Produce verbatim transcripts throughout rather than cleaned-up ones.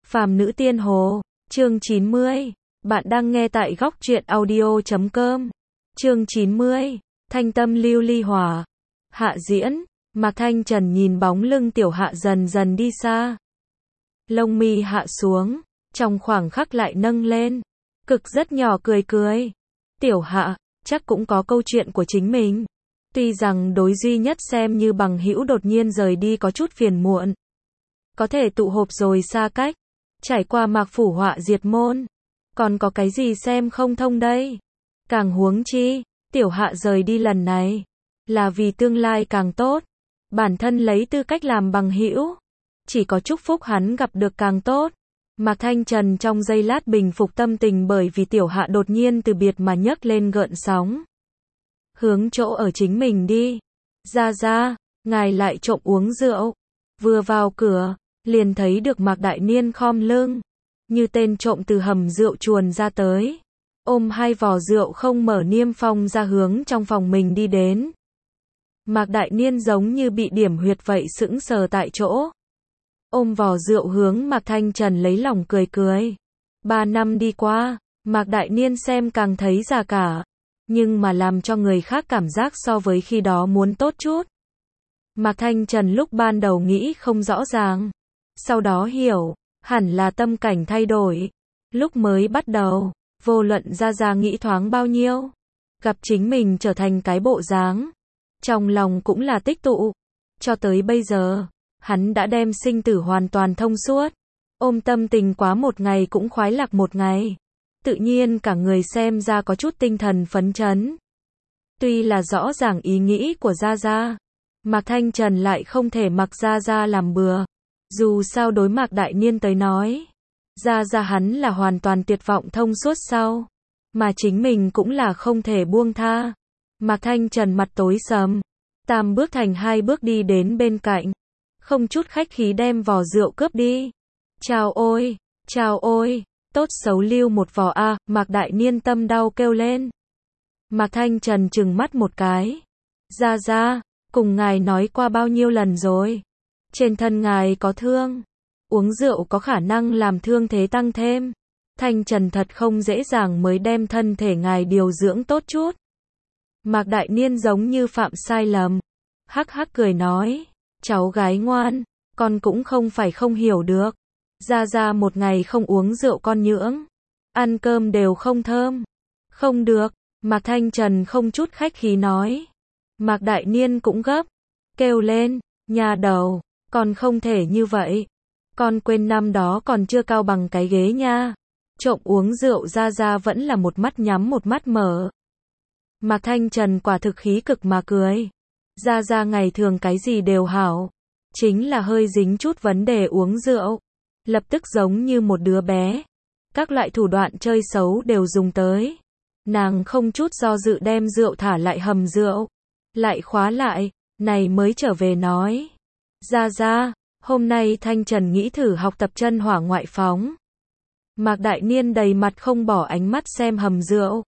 Phàm Nữ Tiên Hồ, chương chín mươi. Bạn đang nghe tại góc truyện audio chấm com. Chương chín mươi. Thanh tâm lưu ly hỏa. Hạ diễn, Mạc Thanh Trần nhìn bóng lưng Tiểu Hạ dần dần đi xa. Lông mi hạ xuống, trong khoảng khắc lại nâng lên. Cực rất nhỏ cười cười. Tiểu Hạ, chắc cũng có câu chuyện của chính mình. Tuy rằng đối duy nhất xem như bằng hữu đột nhiên rời đi có chút phiền muộn. Có thể tụ họp rồi xa cách. Trải qua Mạc Phủ họa diệt môn. Còn có cái gì xem không thông đây? Càng huống chi, Tiểu Hạ rời đi lần này. Là vì tương lai càng tốt. Bản thân lấy tư cách làm bằng hữu. Chỉ có chúc phúc hắn gặp được càng tốt. Mạc Thanh Trần trong giây lát bình phục tâm tình bởi vì Tiểu Hạ đột nhiên từ biệt mà nhấc lên gợn sóng. Hướng chỗ ở chính mình đi. Ra ra, ngài lại trộm uống rượu. Vừa vào cửa, liền thấy được Mạc Đại Niên khom lưng. Như tên trộm từ hầm rượu chuồn ra tới. Ôm hai vò rượu không mở niêm phong ra hướng trong phòng mình đi đến. Mạc Đại Niên giống như bị điểm huyệt vậy sững sờ tại chỗ. Ôm vò rượu hướng Mạc Thanh Trần lấy lòng cười cười. Ba năm đi qua, Mạc Đại Niên xem càng thấy già cả. Nhưng mà làm cho người khác cảm giác so với khi đó muốn tốt chút. Mạc Thanh Trần lúc ban đầu nghĩ không rõ ràng. Sau đó hiểu, hẳn là tâm cảnh thay đổi. Lúc mới bắt đầu, vô luận ra ra nghĩ thoáng bao nhiêu. Gặp chính mình trở thành cái bộ dáng. Trong lòng cũng là tích tụ. Cho tới bây giờ, hắn đã đem sinh tử hoàn toàn thông suốt. Ôm tâm tình quá một ngày cũng khoái lạc một ngày. Tự nhiên cả người xem ra có chút tinh thần phấn chấn. Tuy là rõ ràng ý nghĩ của Gia Gia, Mạc Thanh Trần lại không thể mặc Gia Gia làm bừa. Dù sao đối Mạc Đại Niên tới nói, Gia Gia hắn là hoàn toàn tuyệt vọng thông suốt sau. Mà chính mình cũng là không thể buông tha. Mạc Thanh Trần mặt tối sầm. Tam bước thành hai bước đi đến bên cạnh. Không chút khách khí đem vò rượu cướp đi. Chào ôi, chào ôi. Tốt xấu lưu một vò a, à, Mạc Đại Niên tâm đau kêu lên. Mạc Thanh Trần trừng mắt một cái. Ra ra, cùng ngài nói qua bao nhiêu lần rồi. Trên thân ngài có thương. Uống rượu có khả năng làm thương thế tăng thêm. Thanh Trần thật không dễ dàng mới đem thân thể ngài điều dưỡng tốt chút. Mạc Đại Niên giống như phạm sai lầm. Hắc hắc cười nói. Cháu gái ngoan, con cũng không phải không hiểu được. Ra ra một ngày không uống rượu con nhưỡng. Ăn cơm đều không thơm. Không được, Mạc Thanh Trần không chút khách khí nói. Mạc Đại Niên cũng gấp. Kêu lên, nhà đầu, con không thể như vậy. Con quên năm đó còn chưa cao bằng cái ghế nha. Trộm uống rượu ra ra vẫn là một mắt nhắm một mắt mở. Mạc Thanh Trần quả thực khí cực mà cười. Ra ra ngày thường cái gì đều hảo. Chính là hơi dính chút vấn đề uống rượu. Lập tức giống như một đứa bé. Các loại thủ đoạn chơi xấu đều dùng tới. Nàng không chút do dự đem rượu thả lại hầm rượu. Lại khóa lại, này mới trở về nói. Ra ra, hôm nay Thanh Trần nghĩ thử học tập chân hỏa ngoại phóng. Mạc Đại Niên đầy mặt không bỏ ánh mắt xem hầm rượu.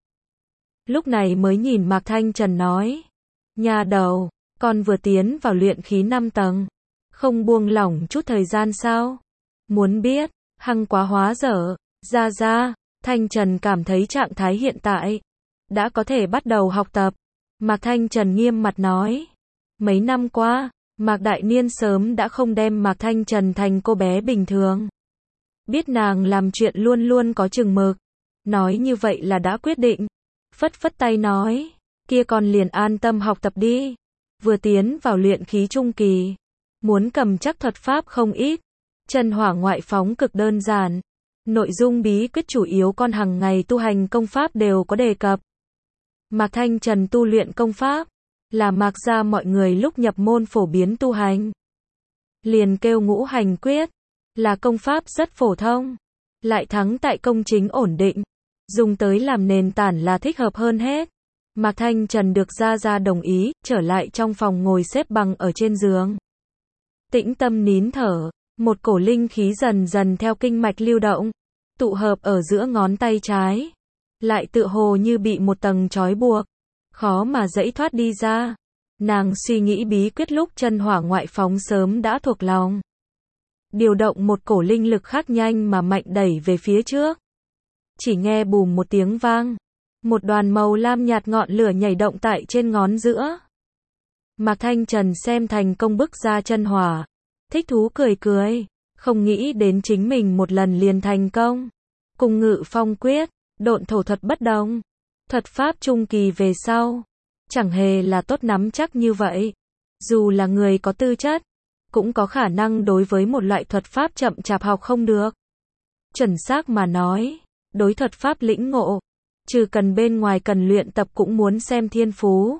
Lúc này mới nhìn Mạc Thanh Trần nói. Nhà đầu, con vừa tiến vào luyện khí năm tầng. Không buông lỏng chút thời gian sao? Muốn biết, hăng quá hóa dở. Ra ra, Thanh Trần cảm thấy trạng thái hiện tại đã có thể bắt đầu học tập. Mạc Thanh Trần nghiêm mặt nói. Mấy năm qua, Mạc Đại Niên sớm đã không đem Mạc Thanh Trần thành cô bé bình thường. Biết nàng làm chuyện luôn luôn có chừng mực. Nói như vậy là đã quyết định. Phất phất tay nói. Kia con liền an tâm học tập đi. Vừa tiến vào luyện khí trung kỳ. Muốn cầm chắc thuật pháp không ít. Chân hỏa ngoại phóng cực đơn giản. Nội dung bí quyết chủ yếu con hàng ngày tu hành công pháp đều có đề cập. Mạc Thanh Trần tu luyện công pháp. Là Mạc gia mọi người lúc nhập môn phổ biến tu hành. Liền kêu ngũ hành quyết. Là công pháp rất phổ thông. Lại thắng tại công chính ổn định. Dùng tới làm nền tảng là thích hợp hơn hết. Mạc Thanh Trần được Gia Gia đồng ý, trở lại trong phòng ngồi xếp bằng ở trên giường. Tĩnh tâm nín thở. Một cổ linh khí dần dần theo kinh mạch lưu động. Tụ hợp ở giữa ngón tay trái. Lại tựa hồ như bị một tầng trói buộc. Khó mà dẫy thoát đi ra. Nàng suy nghĩ bí quyết lúc chân hỏa ngoại phóng sớm đã thuộc lòng. điều động một cổ linh lực khác nhanh mà mạnh đẩy về phía trước. Chỉ nghe bùm một tiếng vang, một đoàn màu lam nhạt ngọn lửa nhảy động tại trên ngón giữa. Mạc Thanh Trần xem thành công bức ra chân hỏa, thích thú cười cười, không nghĩ đến chính mình một lần liền thành công. Cùng Ngự Phong quyết, độn thổ thuật bất đồng, thuật pháp trung kỳ về sau, chẳng hề là tốt nắm chắc như vậy. Dù là người có tư chất, cũng có khả năng đối với một loại thuật pháp chậm chạp học không được. Chuẩn xác mà nói, đối thuật pháp lĩnh ngộ, trừ cần bên ngoài cần luyện tập cũng muốn xem thiên phú.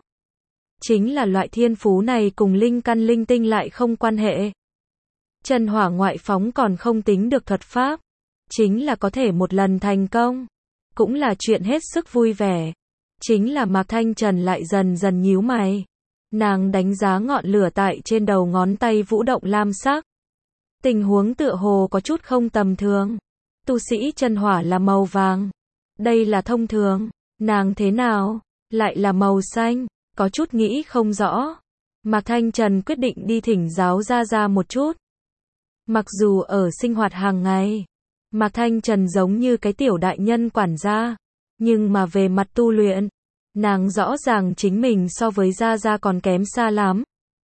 Chính là loại thiên phú này cùng linh căn linh tinh lại không quan hệ. Chân hỏa ngoại phóng còn không tính được thuật pháp, chính là có thể một lần thành công, cũng là chuyện hết sức vui vẻ. Chính là Mạc Thanh Trần lại dần dần nhíu mày. Nàng đánh giá ngọn lửa tại trên đầu ngón tay vũ động lam sắc. Tình huống tựa hồ có chút không tầm thường. Tu sĩ chân hỏa là màu vàng. Đây là thông thường. Nàng thế nào? Lại là màu xanh. Có chút nghĩ không rõ. Mạc Thanh Trần quyết định đi thỉnh giáo Gia Gia một chút. Mặc dù ở sinh hoạt hàng ngày, Mạc Thanh Trần giống như cái tiểu đại nhân quản gia. Nhưng mà về mặt tu luyện, nàng rõ ràng chính mình so với Gia Gia còn kém xa lắm.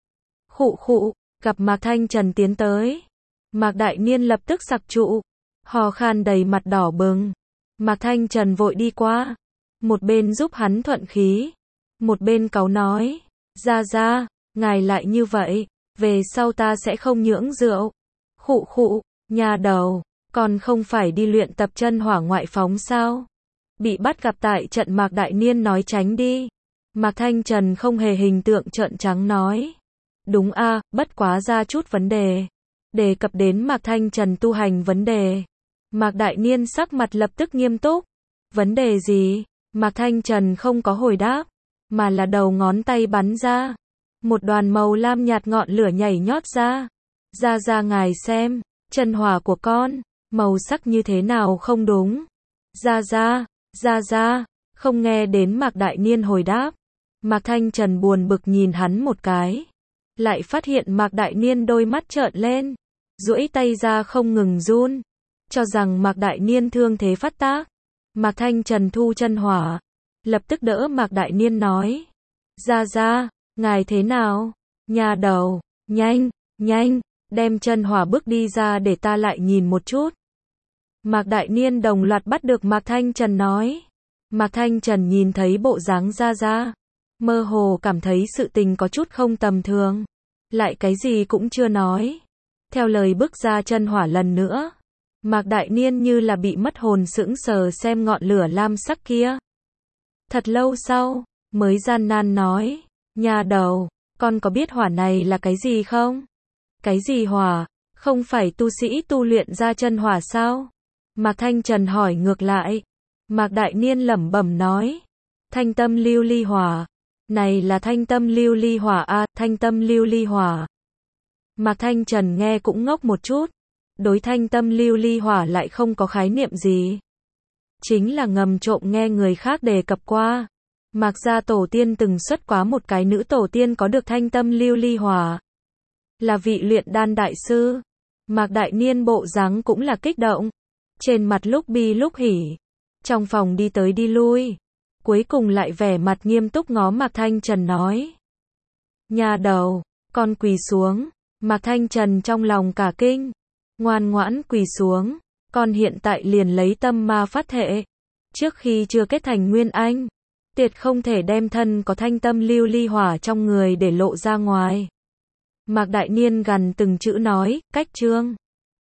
Khụ khụ, gặp Mạc Thanh Trần tiến tới. Mạc Đại Niên lập tức sặc trụ, hò khan đầy mặt đỏ bừng. Mạc Thanh Trần vội đi qua, một bên giúp hắn thuận khí, một bên cáu nói, Gia Gia, ngài lại như vậy, về sau ta sẽ không nhưỡng rượu. Khụ khụ, nhà đầu, còn không phải đi luyện tập chân hỏa ngoại phóng sao? Bị bắt gặp tại trận Mạc Đại Niên nói tránh đi. Mạc Thanh Trần không hề hình tượng trợn trắng nói. Đúng a, bất quá ra chút vấn đề. Đề cập đến Mạc Thanh Trần tu hành vấn đề. Mạc Đại Niên sắc mặt lập tức nghiêm túc. Vấn đề gì? Mạc Thanh Trần không có hồi đáp, mà là đầu ngón tay bắn ra. Một đoàn màu lam nhạt ngọn lửa nhảy nhót ra. Ra ra ngài xem, chân hỏa của con, màu sắc như thế nào không đúng. Ra ra. Ra ra, không nghe đến Mạc Đại Niên hồi đáp. Mạc Thanh Trần buồn bực nhìn hắn một cái. Lại phát hiện Mạc Đại Niên đôi mắt trợn lên, duỗi tay ra không ngừng run, cho rằng Mạc Đại Niên thương thế phát tác. Mạc Thanh Trần thu chân hỏa, lập tức đỡ Mạc Đại Niên nói. Ra ra, ngài thế nào? Nhà đầu, nhanh, nhanh, đem chân hỏa bước đi ra để ta lại nhìn một chút. Mạc Đại Niên đồng loạt bắt được Mạc Thanh Trần nói. Mạc Thanh Trần nhìn thấy bộ dáng Gia Gia, mơ hồ cảm thấy sự tình có chút không tầm thường. Lại cái gì cũng chưa nói. Theo lời bước ra chân hỏa lần nữa. Mạc Đại Niên như là bị mất hồn sững sờ xem ngọn lửa lam sắc kia. Thật lâu sau, mới gian nan nói. Nhà đầu, con có biết hỏa này là cái gì không? Cái gì hỏa? Không phải tu sĩ tu luyện ra chân hỏa sao? Mạc Thanh Trần hỏi ngược lại. Mạc Đại Niên lẩm bẩm nói. Thanh tâm lưu ly hỏa. Này là thanh tâm lưu ly hỏa à, thanh tâm lưu ly hỏa. Mạc Thanh Trần nghe cũng ngốc một chút. Đối thanh tâm lưu ly hỏa lại không có khái niệm gì. Chính là ngầm trộm nghe người khác đề cập qua. Mạc gia tổ tiên từng xuất quá một cái nữ tổ tiên có được thanh tâm lưu ly hỏa. Là vị luyện đan đại sư. Mạc Đại Niên bộ dáng cũng là kích động. Trên mặt lúc bi lúc hỉ. Trong phòng đi tới đi lui. Cuối cùng lại vẻ mặt nghiêm túc ngó Mạc Thanh Trần nói. Nhà đầu, con quỳ xuống. Mạc Thanh Trần trong lòng cả kinh. Ngoan ngoãn quỳ xuống. Con hiện tại liền lấy tâm ma phát thệ. Trước khi chưa kết thành Nguyên Anh, tuyệt không thể đem thân có thanh tâm lưu ly hỏa trong người để lộ ra ngoài. Mạc Đại Niên gằn từng chữ nói, cách chương.